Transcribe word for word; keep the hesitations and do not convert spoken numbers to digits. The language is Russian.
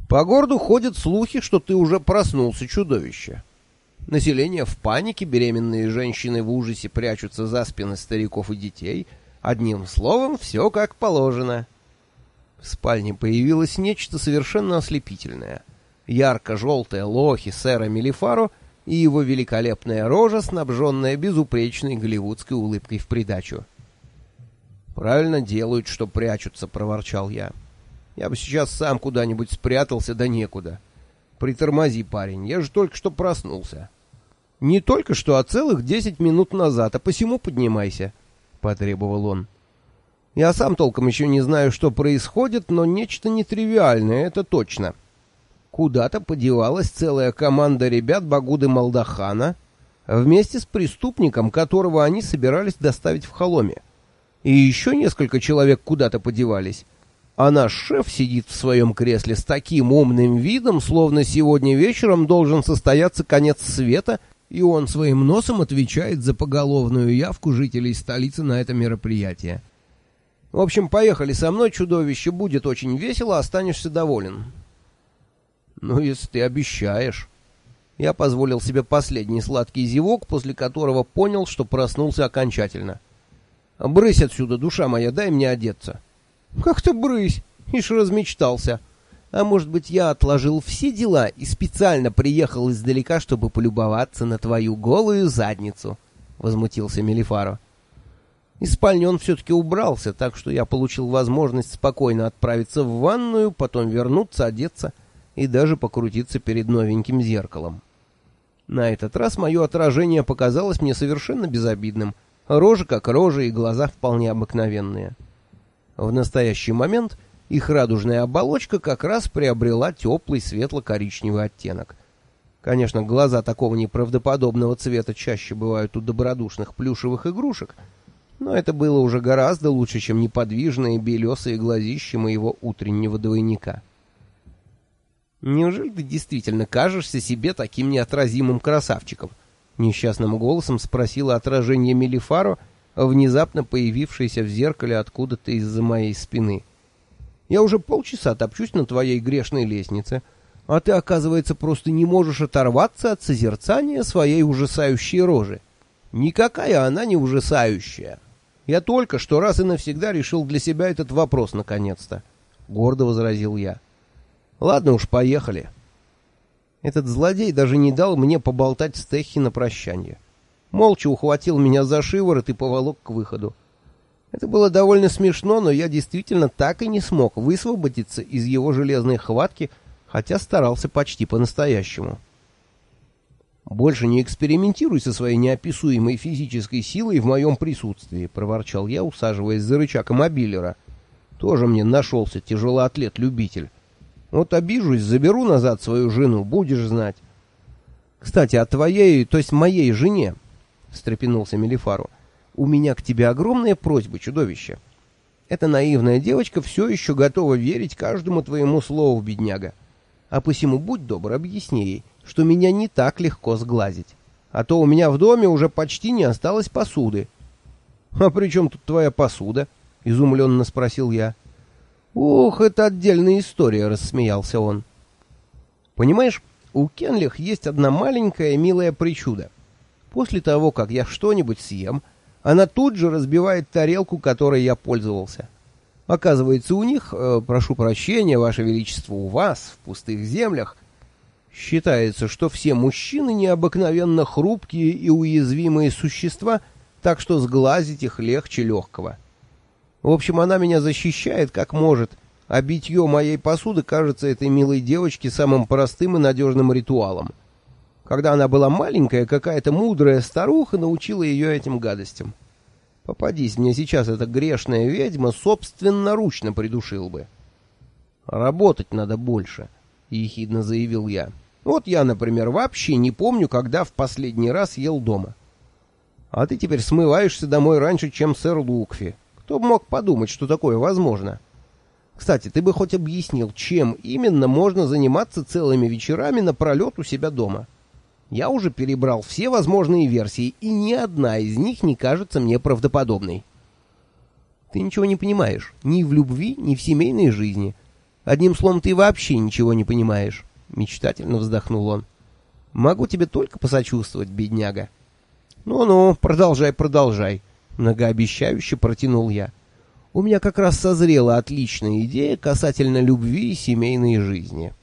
По городу ходят слухи, что ты уже проснулся, чудовище. Население в панике, беременные женщины в ужасе прячутся за спины стариков и детей. Одним словом, все как положено. В спальне появилось нечто совершенно ослепительное. Ярко-желтая лохи сэра Мелифаро и его великолепная рожа, снабженная безупречной голливудской улыбкой в придачу. «Правильно делают, что прячутся», — проворчал я. «Я бы сейчас сам куда-нибудь спрятался, да некуда. Притормози, парень, я же только что проснулся». «Не только что, а целых десять минут назад, а посему поднимайся», — потребовал он. «Я сам толком еще не знаю, что происходит, но нечто нетривиальное, это точно. Куда-то подевалась целая команда ребят Багуды Малдахана вместе с преступником, которого они собирались доставить в Холоме. И еще несколько человек куда-то подевались. А наш шеф сидит в своем кресле с таким умным видом, словно сегодня вечером должен состояться конец света, и он своим носом отвечает за поголовную явку жителей столицы на это мероприятие. В общем, поехали со мной, чудовище, будет очень весело, останешься доволен». «Ну, если ты обещаешь». Я позволил себе последний сладкий зевок, после которого понял, что проснулся окончательно. «Брысь отсюда, душа моя, дай мне одеться». «Как ты брысь? Ишь размечтался. А может быть, я отложил все дела и специально приехал издалека, чтобы полюбоваться на твою голую задницу?» — возмутился Мелифаро. Из спальни он все-таки убрался, так что я получил возможность спокойно отправиться в ванную, потом вернуться, одеться и даже покрутиться перед новеньким зеркалом. На этот раз мое отражение показалось мне совершенно безобидным. Рожа как рожа и глаза вполне обыкновенные. В настоящий момент их радужная оболочка как раз приобрела теплый светло-коричневый оттенок. Конечно, глаза такого неправдоподобного цвета чаще бывают у добродушных плюшевых игрушек, но это было уже гораздо лучше, чем неподвижные белесые глазища моего утреннего двойника. «Неужели ты действительно кажешься себе таким неотразимым красавчиком?» — несчастным голосом спросило отражение Мелифаро, внезапно появившееся в зеркале откуда-то из-за моей спины. «Я уже полчаса топчусь на твоей грешной лестнице, а ты, оказывается, просто не можешь оторваться от созерцания своей ужасающей рожи. Никакая она не ужасающая. Я только что раз и навсегда решил для себя этот вопрос наконец-то», — гордо возразил я. «Ладно уж, поехали». Этот злодей даже не дал мне поболтать с Техи на прощанье. Молча ухватил меня за шиворот и поволок к выходу. Это было довольно смешно, но я действительно так и не смог высвободиться из его железной хватки, хотя старался почти по-настоящему. «Больше не экспериментируй со своей неописуемой физической силой в моем присутствии», — проворчал я, усаживаясь за рычаг мобилера. «Тоже мне нашелся тяжелоатлет-любитель. Вот обижусь, заберу назад свою жену, будешь знать». «Кстати, о твоей, то есть моей жене», — встрепенулся Мелифаро, — «у меня к тебе огромная просьба, чудовище. Эта наивная девочка все еще готова верить каждому твоему слову, бедняга. А посему будь добр, объясни ей, что меня не так легко сглазить. А то у меня в доме уже почти не осталось посуды». «А при чем тут твоя посуда?» — изумленно спросил я. «Ух, это отдельная история», — рассмеялся он. «Понимаешь, у Кенлих есть одна маленькая милая причуда. После того, как я что-нибудь съем, она тут же разбивает тарелку, которой я пользовался. Оказывается, у них, э, прошу прощения, Ваше Величество, у вас, в пустых землях, считается, что все мужчины необыкновенно хрупкие и уязвимые существа, так что сглазить их легче легкого. В общем, она меня защищает как может, а битье моей посуды кажется этой милой девочке самым простым и надежным ритуалом. Когда она была маленькая, какая-то мудрая старуха научила ее этим гадостям. Попадись мне сейчас эта грешная ведьма, собственноручно придушил бы». «Работать надо больше», — ехидно заявил я. «Вот я, например, вообще не помню, когда в последний раз ел дома. А ты теперь смываешься домой раньше, чем сэр Лукфи. Кто бы мог подумать, что такое возможно? Кстати, ты бы хоть объяснил, чем именно можно заниматься целыми вечерами напролет у себя дома? Я уже перебрал все возможные версии, и ни одна из них не кажется мне правдоподобной». «Ты ничего не понимаешь, ни в любви, ни в семейной жизни. Одним словом, ты вообще ничего не понимаешь», — мечтательно вздохнул он. «Могу тебе только посочувствовать, бедняга». «Ну-ну, продолжай, продолжай», — многообещающе протянул я. «У меня как раз созрела отличная идея касательно любви и семейной жизни».